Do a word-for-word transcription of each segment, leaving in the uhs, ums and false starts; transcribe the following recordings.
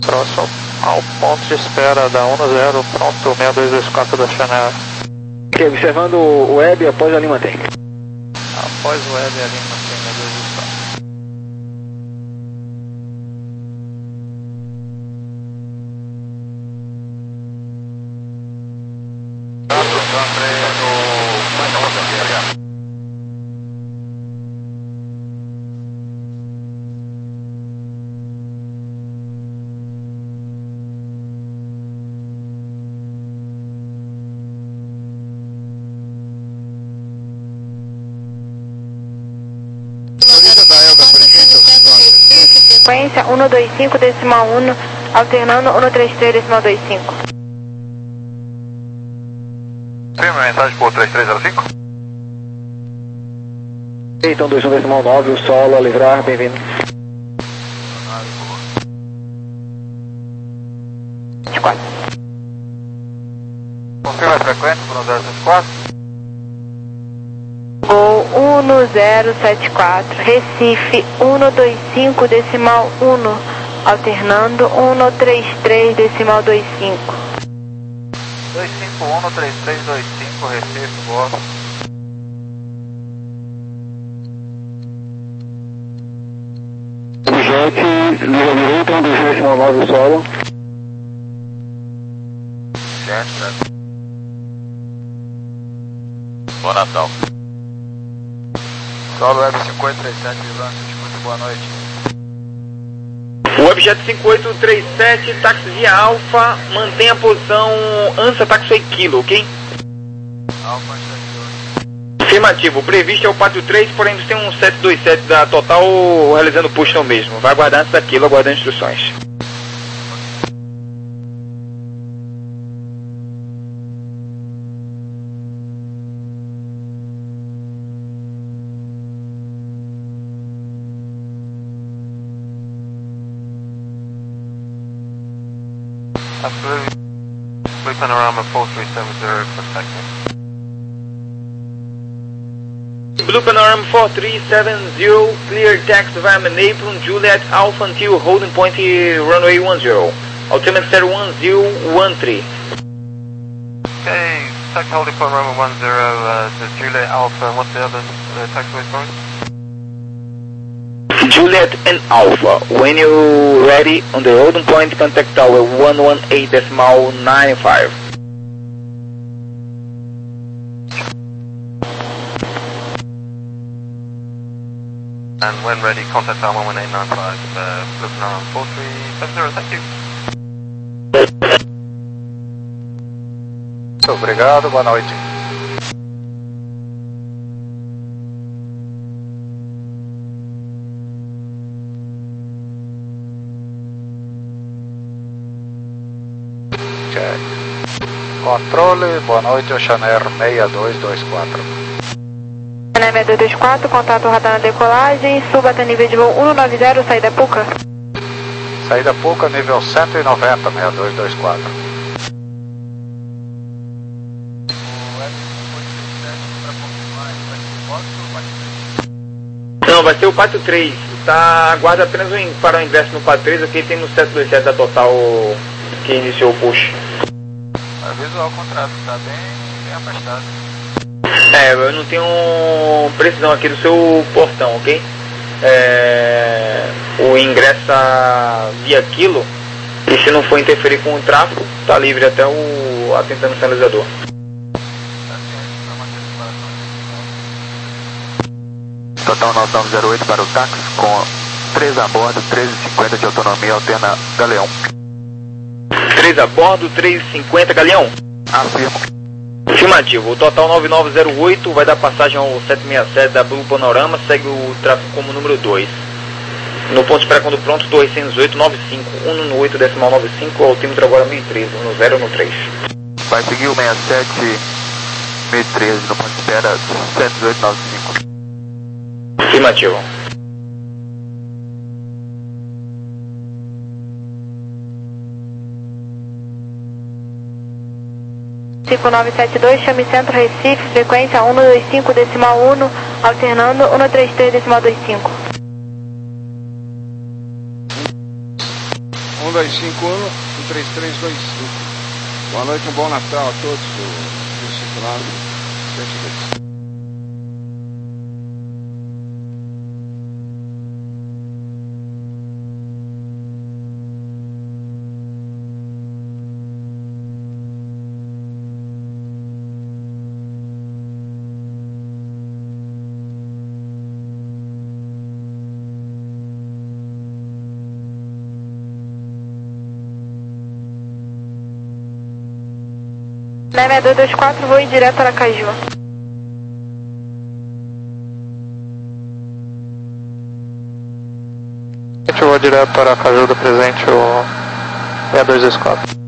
próximo ao ponto de espera da um zero, pronto, seis dois dois quatro da Chanel. Ok, observando o web, após ali mantém. Após o web ali mantém seis dois dois quatro. Frequência um dois cinco decimal um, alternando um três três decimal dois cinco. Tem uma mensagem por três três zero cinco? Então dois um decimal nove, o solo a livrar, bem-vindo. vinte e quatro. Confirma a frequência por um zero sete quatro. Gol um zero sete quatro, Recife um dois cinco decimal um, alternando um três três decimal dois cinco. dois cinco um três três dois cinco, Recife, boa. Jet, liga direita, um dois um decimal nove, o solo. Jet, certo. Bom Natal. Solo Web cinco oito três sete, muito boa noite. Webjet cinco oito três sete, táxi via Alfa, mantém a posição ANSA Taxi Kilo, ok? Alfa, Afirmativo, o previsto é o quatro três, porém tem um sete dois sete da Total realizando push no mesmo. Vai aguardar antes daquilo, aguardando instruções. Absolutely. Blue Panorama four three seven zero, prospecting. Blue Panorama four three seven zero, clear taxi via Naples, Juliet Alpha until holding point runway one zero. Altimeter zero one zero one three. Okay, taxi holding Panorama one zero, uh, to Juliet Alpha, what's the other uh, taxiway for it? Juliet and Alpha, when you're ready on the holding point, contact tower one one eight decimal nine five. And when ready, contact tower one one eight nine five, uh, Blue Panorama four three seven zero, thank you. Obrigado, boa noite. Controle, boa noite, Oceanair seis dois dois quatro. Oceanair seis dois dois quatro, contato radar na decolagem, suba até nível de voo um nove zero, saída Puca. Saída Puca, nível cento e noventa, seis dois dois quatro. Não, vai ser o quatro três, tá, aguarda apenas um, para o ingresso no quatro três, aqui tem no sete dois sete da Total que iniciou o push. A visual contrato está bem, bem afastado. É, eu não tenho precisão aqui do seu portão, ok? É, o ingressa via quilo, e se não for interferir com o tráfego, tá livre até o atentando o sinalizador. Total nove nove zero oito para o táxi, com três a bordo, treze e cinquenta de autonomia, alterna Galeão. três a bordo, três e cinquenta, Galeão? Afirmo. Afirmativo, o total nove nove zero oito vai dar passagem ao sete seis sete da Blue Panorama, segue o tráfego como número dois. No ponto de espera quando pronto, dois zero oito nove cinco, um oito decimal nove cinco, altímetro agora mil e treze, um zero no três. Vai seguir o sessenta e sete mil e treze no ponto de espera sete oito nove cinco. Afirmativo. cinco nove sete dois, chame Centro Recife, frequência um dois cinco decimal um, alternando um três três decimal dois cinco. um um dois cinco um, um três três dois cinco. Boa noite, um bom Natal a todos do cinco nove sete dois. nove dois dois quatro, vou ir direto para Aracaju. Eu vou direto para Aracaju do presente, o seis dois dois quatro.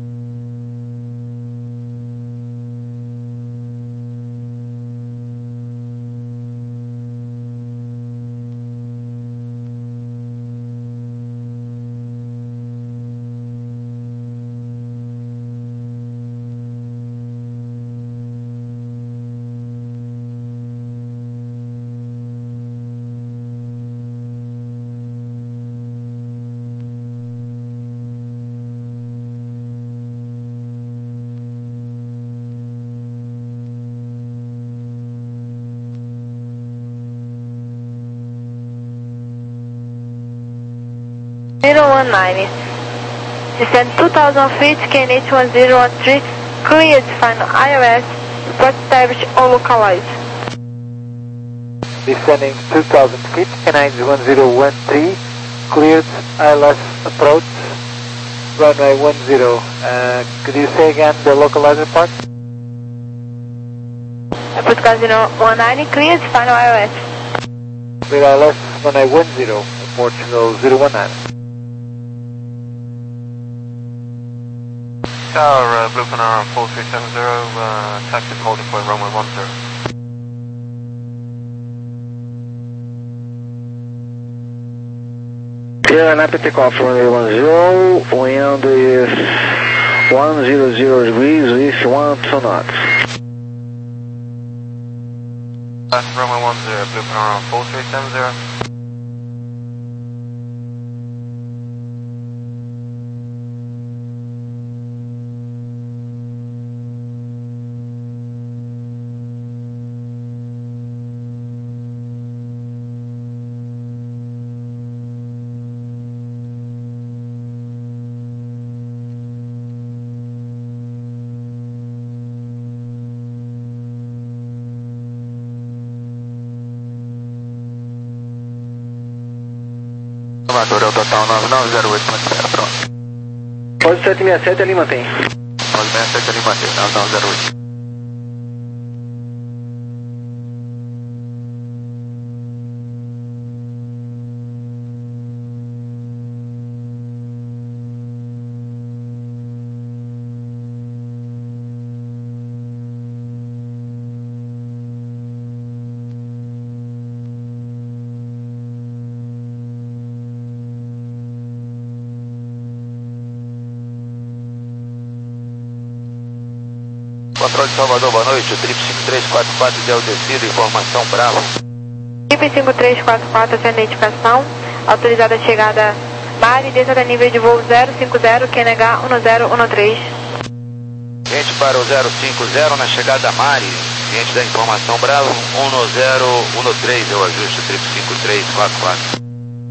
zero one nine. Descend two thousand feet, K N H one zero one three, cleared final I O S, report established or localized. Descending two thousand feet, K N H one zero one three, cleared I L S approach, runway one zero. Uh, could you say again the localizer part? Airport zero one nine, cleared final I O S. Clear I L S, runway one zero, Portugal zero one nine. Tower, uh, Blue Panara four three seven zero, uh, taxi holding point runway one zero. Clear and happy takeoff runway one zero, wind is one zero zero degrees with one two knots. Taxi runway one zero, Blue Panara four three seven zero. Salvador, é o total nove nove zero oito, pronto. Pode sete seis sete ali mantém. Pode sete seis sete ali mantém, nove nove zero oito. Controle de Salvador, boa noite, o trip cinco três quatro quatro deu descido, informação Bravo. Trip cinco três quatro quatro, essa identificação, autorizada a chegada Mari, descida a nível de voo zero cinco zero, Q N H um zero um três. Cliente para o zero cinco zero na chegada Mari, cliente da informação Bravo, um zero um três, eu ajuste, trip cinco três quatro quatro.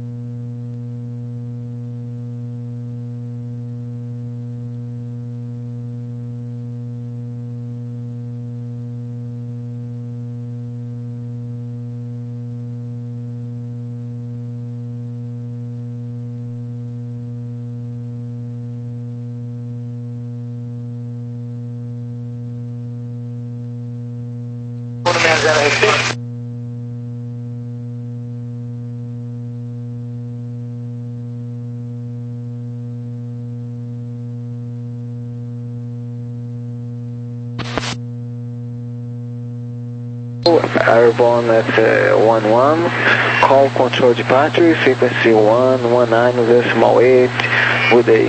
Airborne at uh, one one, call control departure, frequency one one nine decimal eight, good day.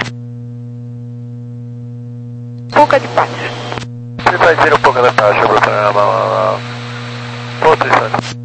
Pouca de pátio. Você vai dizer um pouco da taxa para o programa posição.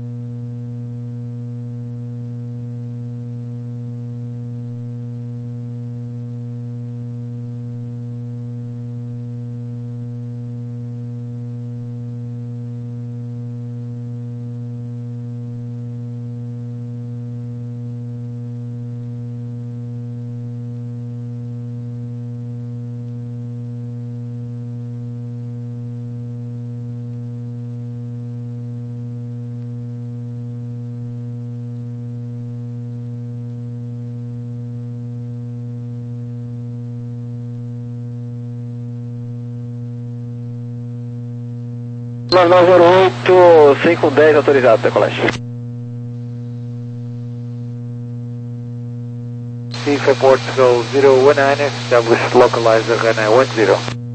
nove nove zero oito, cinco um zero autorizado, decolagem. C for Portugal zero one nine, establish localizer runway one zero.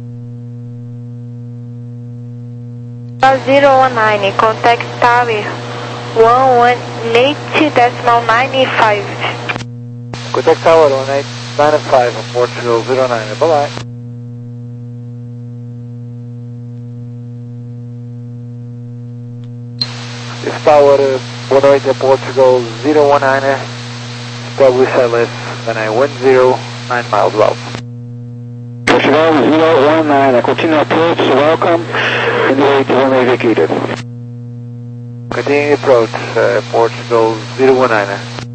zero one nine, contact tower one one eight decimal nine five. Contact tower one eight nine five on Portugal zero nine, bye bye. This tower one eight Portugal zero one nine, establish L S runway one zero, nine miles out. Portugal zero one nine, continue approach, welcome, and wait runway vacated. Continue approach, uh, Portugal zero one nine.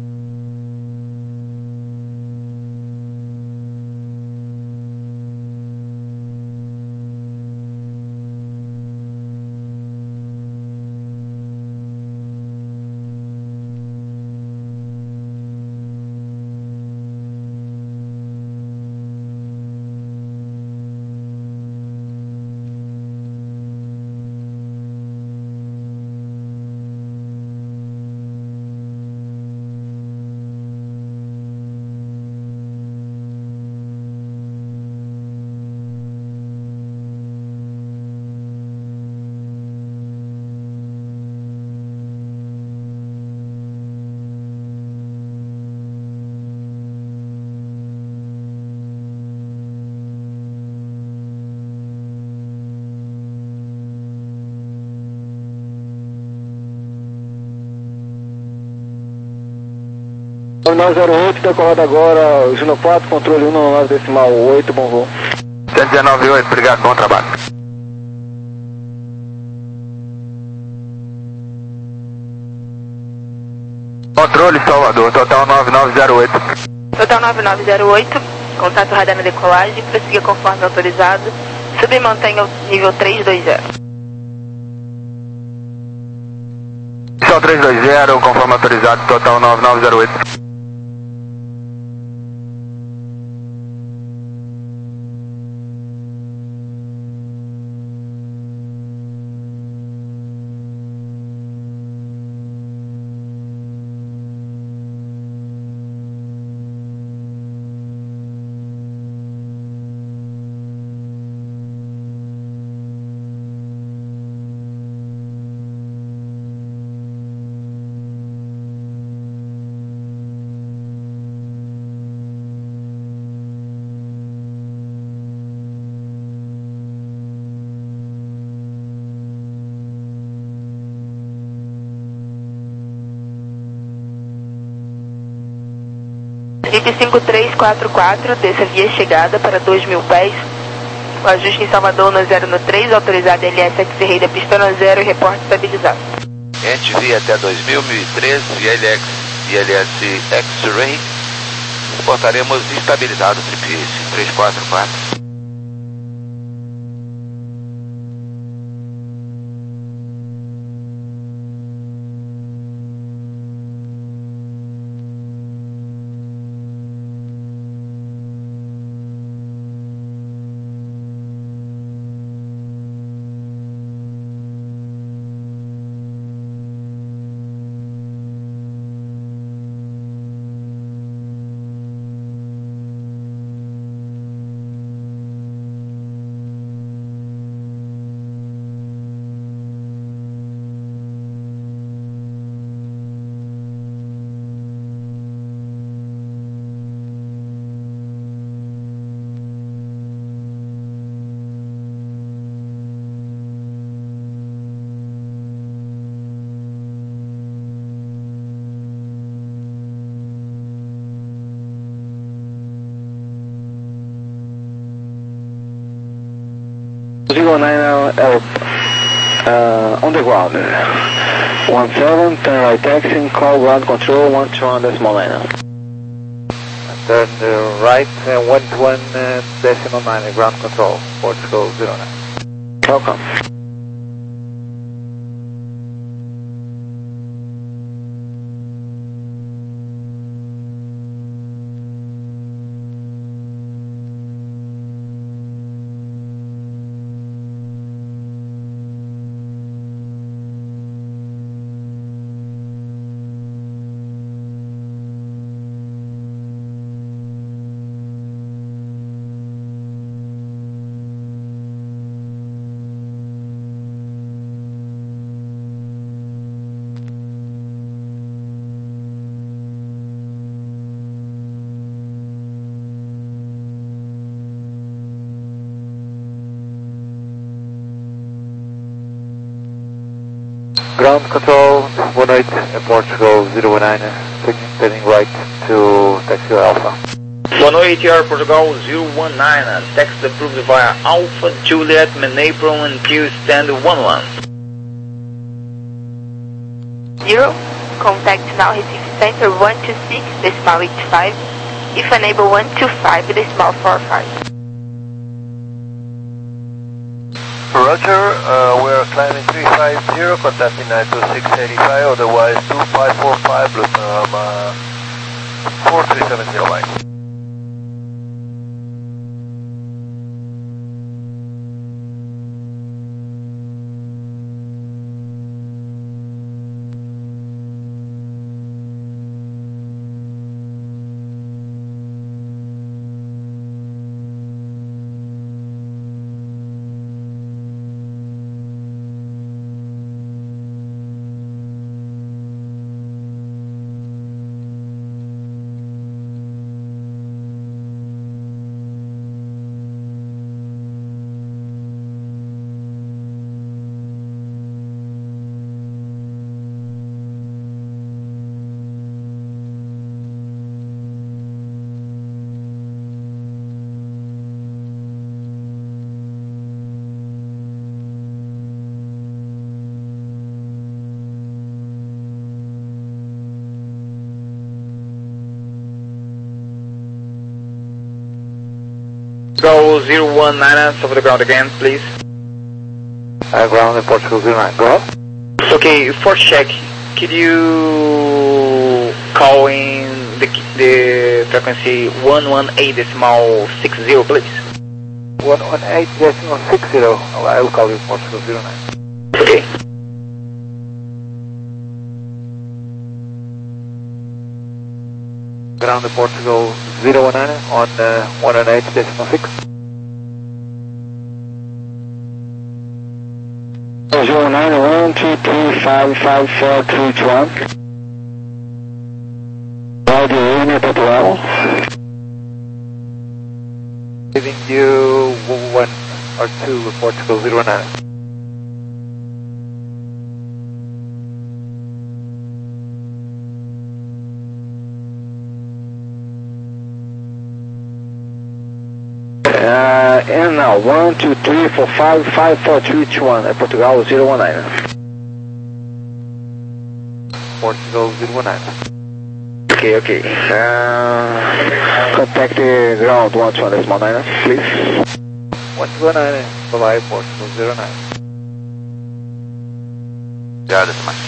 nove nove zero oito, decolado agora, Juno quatro, controle um nove decimal oito, bom voo. cento e dezenove oito, obrigado, bom trabalho. Controle Salvador, total nove nove zero oito. Total nove nove zero oito, contato radar na decolagem, prossiga conforme autorizado, sub e mantenha o nível três dois zero. Missão três dois zero, conforme autorizado, total nove nove zero oito. cinco três quatro quatro, desça via chegada para dois mil pés. O ajuste em Salvador no zero no três, autorizado L S X-Ray da pista no zero e reporte estabilizado. Ente via até dois mil, mil e três, I L X e L S X-Ray. Reportaremos estabilizado, tripício três quatro quatro. zero nine uh, uh, on the ground. one seven, turn right taxiing, call ground control, one two one decimal nine. Turn uh, right, uh, one two one uh, decimal nine, ground control, Portugal zero nine. Welcome. Ground control, one eight in Portugal zero one nine, turning right to taxi Alpha. Boa noite, Air Portugal zero one nine, text approved via Alpha Juliet Menapron and Q stand one one. Zero, contact now Recife Center one two six decimal eight five, if unable one two five decimal four five. Roger, uh, we are climbing three five zero, contacting nine two six eight five, otherwise two five four five, Bluetooth four three seven zero line. Go zero one nine, over the ground again, please. Uh, ground in Portugal zero nine, go ahead. Okay, for check, could you call in the, the frequency one one eight decimal six zero, please? one one eight decimal six zero, I will call you Portugal zero nine. Okay. Ground in Portugal zero one nine on uh, one one eight decimal six. zero nine one two three five five four three two one. Audio unit at well. Giving you one or two Portugal zero nine. Uh, and now, one, two, three, four, five, five, four, three, two, one, uh, Portugal zero one nine. Portugal zero one nine. Okay, okay. Uh, contact the ground one two one decimal nine, please. one two one nine, bye-bye, Portugal zero nine. Yeah, that's much.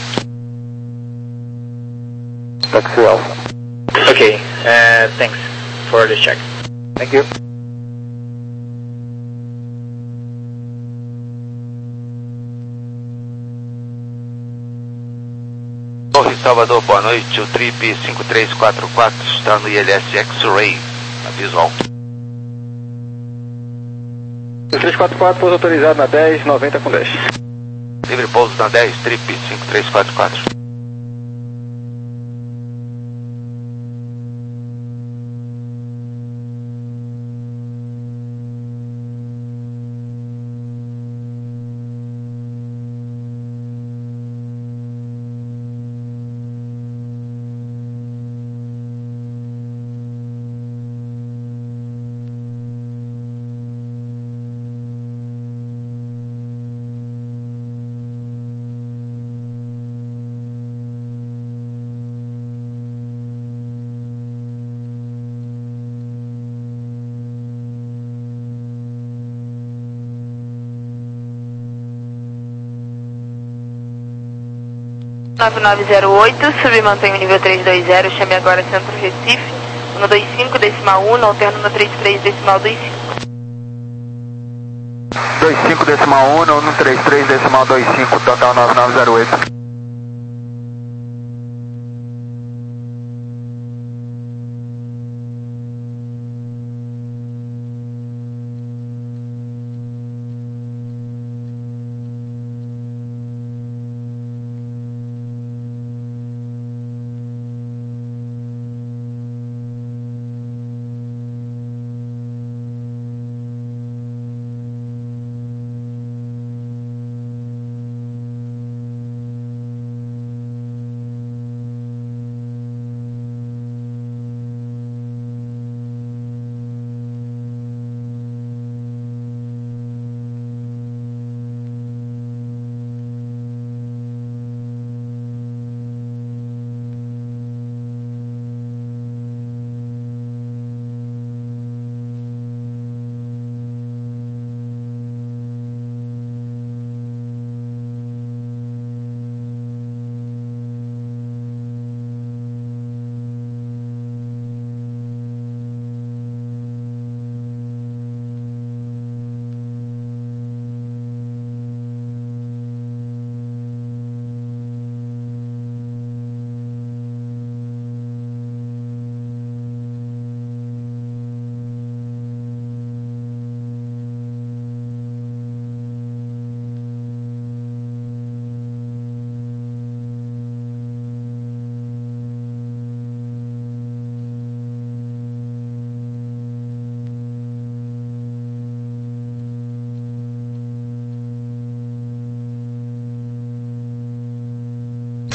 Taxi Alpha. Okay, uh, thanks for the check. Thank you. Torre Salvador, boa noite, o Trip cinco três quatro quatro está no I L S X-Ray, aviso alto. cinco três quatro quatro, pouso autorizado na dez, noventa com dez. Livre pouso na dez, Trip cinco três quatro quatro. nove nove zero oito, submantenha o nível trezentos e vinte, chame agora Centro Recife, cento e vinte e cinco decimal um, alternando trinta e três decimal vinte e cinco. vinte e cinco decimal um, cento e trinta e três decimal vinte e cinco, total nove nove zero oito.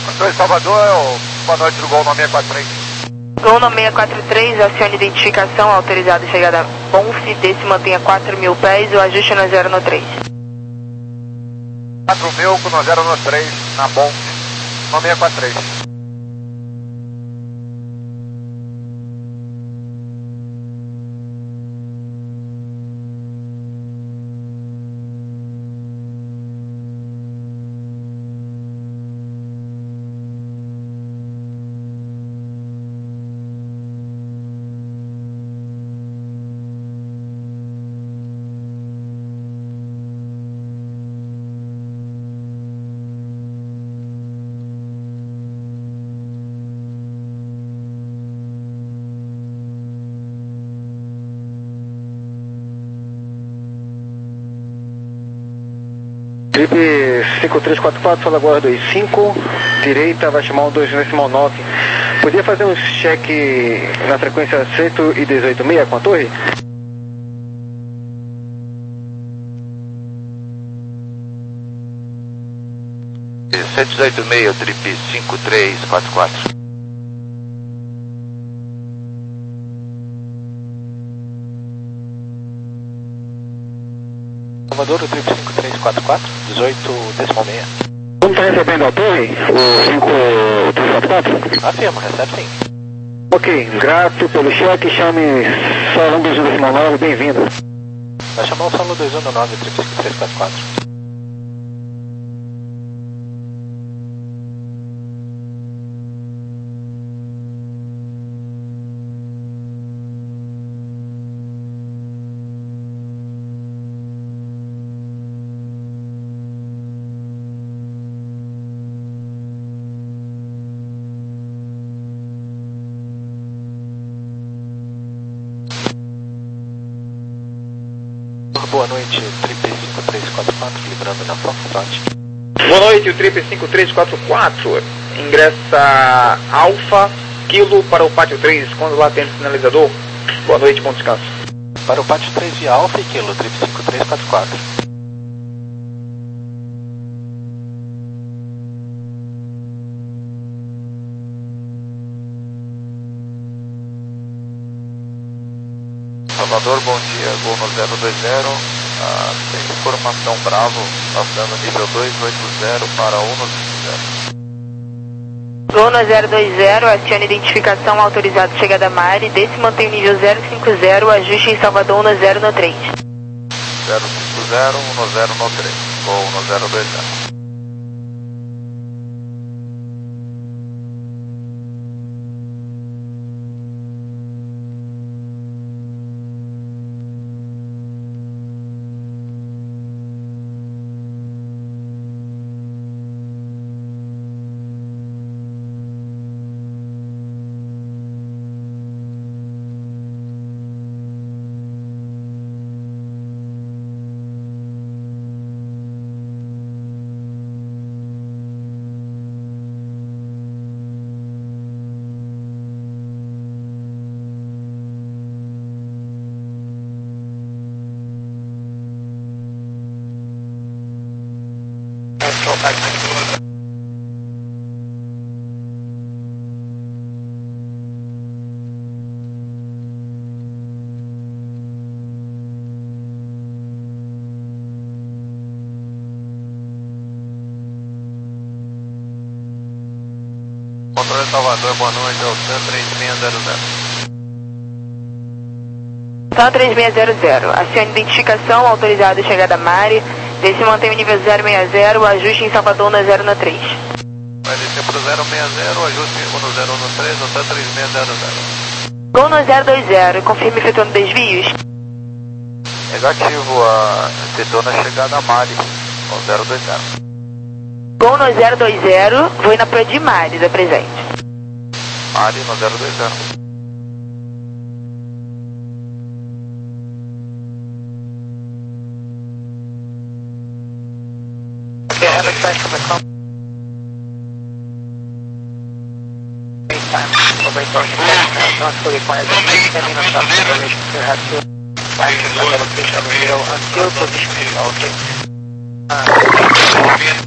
Controle Salvador, é o boa noite do Gol nove seis quatro três. Gol nove seis quatro três, acione identificação, autorizado chegada Bonf, desse mantenha quatro mil pés, o ajuste no zero no três. quatro mil com no zero no três, na Bonf, nove seis quatro três. Trip cinco três quatro quatro, Sala Guarda dois cinco, direita, vai chamar um dois decimal nove. Podia fazer um check na frequência cento e dezoito seis com a torre? cento e dezoito seis, Trip cinco três quatro quatro. Salvador, o Trip cinco três quatro quatro, dezoito decimal seis. Como está recebendo a torre, o cinco três quatro quatro? Afirma, recebe sim. Ok, grato pelo cheque, chame Salão dois um decimal nove, bem-vindo. Vai chamar o Salão dois um no nove, Trip cinco três quatro quatro. Boa noite, Trip cinco três quatro quatro, livrando na Foxtrot. Boa noite, o Trip cinco três quatro quatro. Ingressa Alfa, Kilo para o Pátio três, quando lá tem o sinalizador. Boa noite, bom descanso. Para o Pátio três de Alfa e Kilo, Trip cinco três quatro quatro. Salvador, bom dia, Gol no zero dois zero, ah, tem informação Bravo, passando nível dois oito zero para um no zero. Gol no zero dois zero, acione identificação, autorizado chegada Mari, desse mantém o nível zero cinco zero, ajuste em Salvador no zero no três. zero cinco zero, um no zero no três, Gol no zero dois zero. Controle Salvador, boa noite, é o SAM três seis zero zero. SAM três seis zero zero, acione identificação, autorizado chegada Mari, desse mantém o nível zero seis zero, ajuste em Salvador no zero no três. Vai descer para o zero seis zero, ajuste no zero no três, o SAM três seis zero zero. Gol no zero dois zero, confirme efetuando desvios. Negativo, a efetuou na chegada Mari, o zero dois zero. Gol no zero dois zero, vou na Proa de Mari, da presente. Mari no zero dois zero. Okay, have a check for the com. Time, operator, not fully required. Sending us up information to have to back to the location of zero until position is okay. Uh,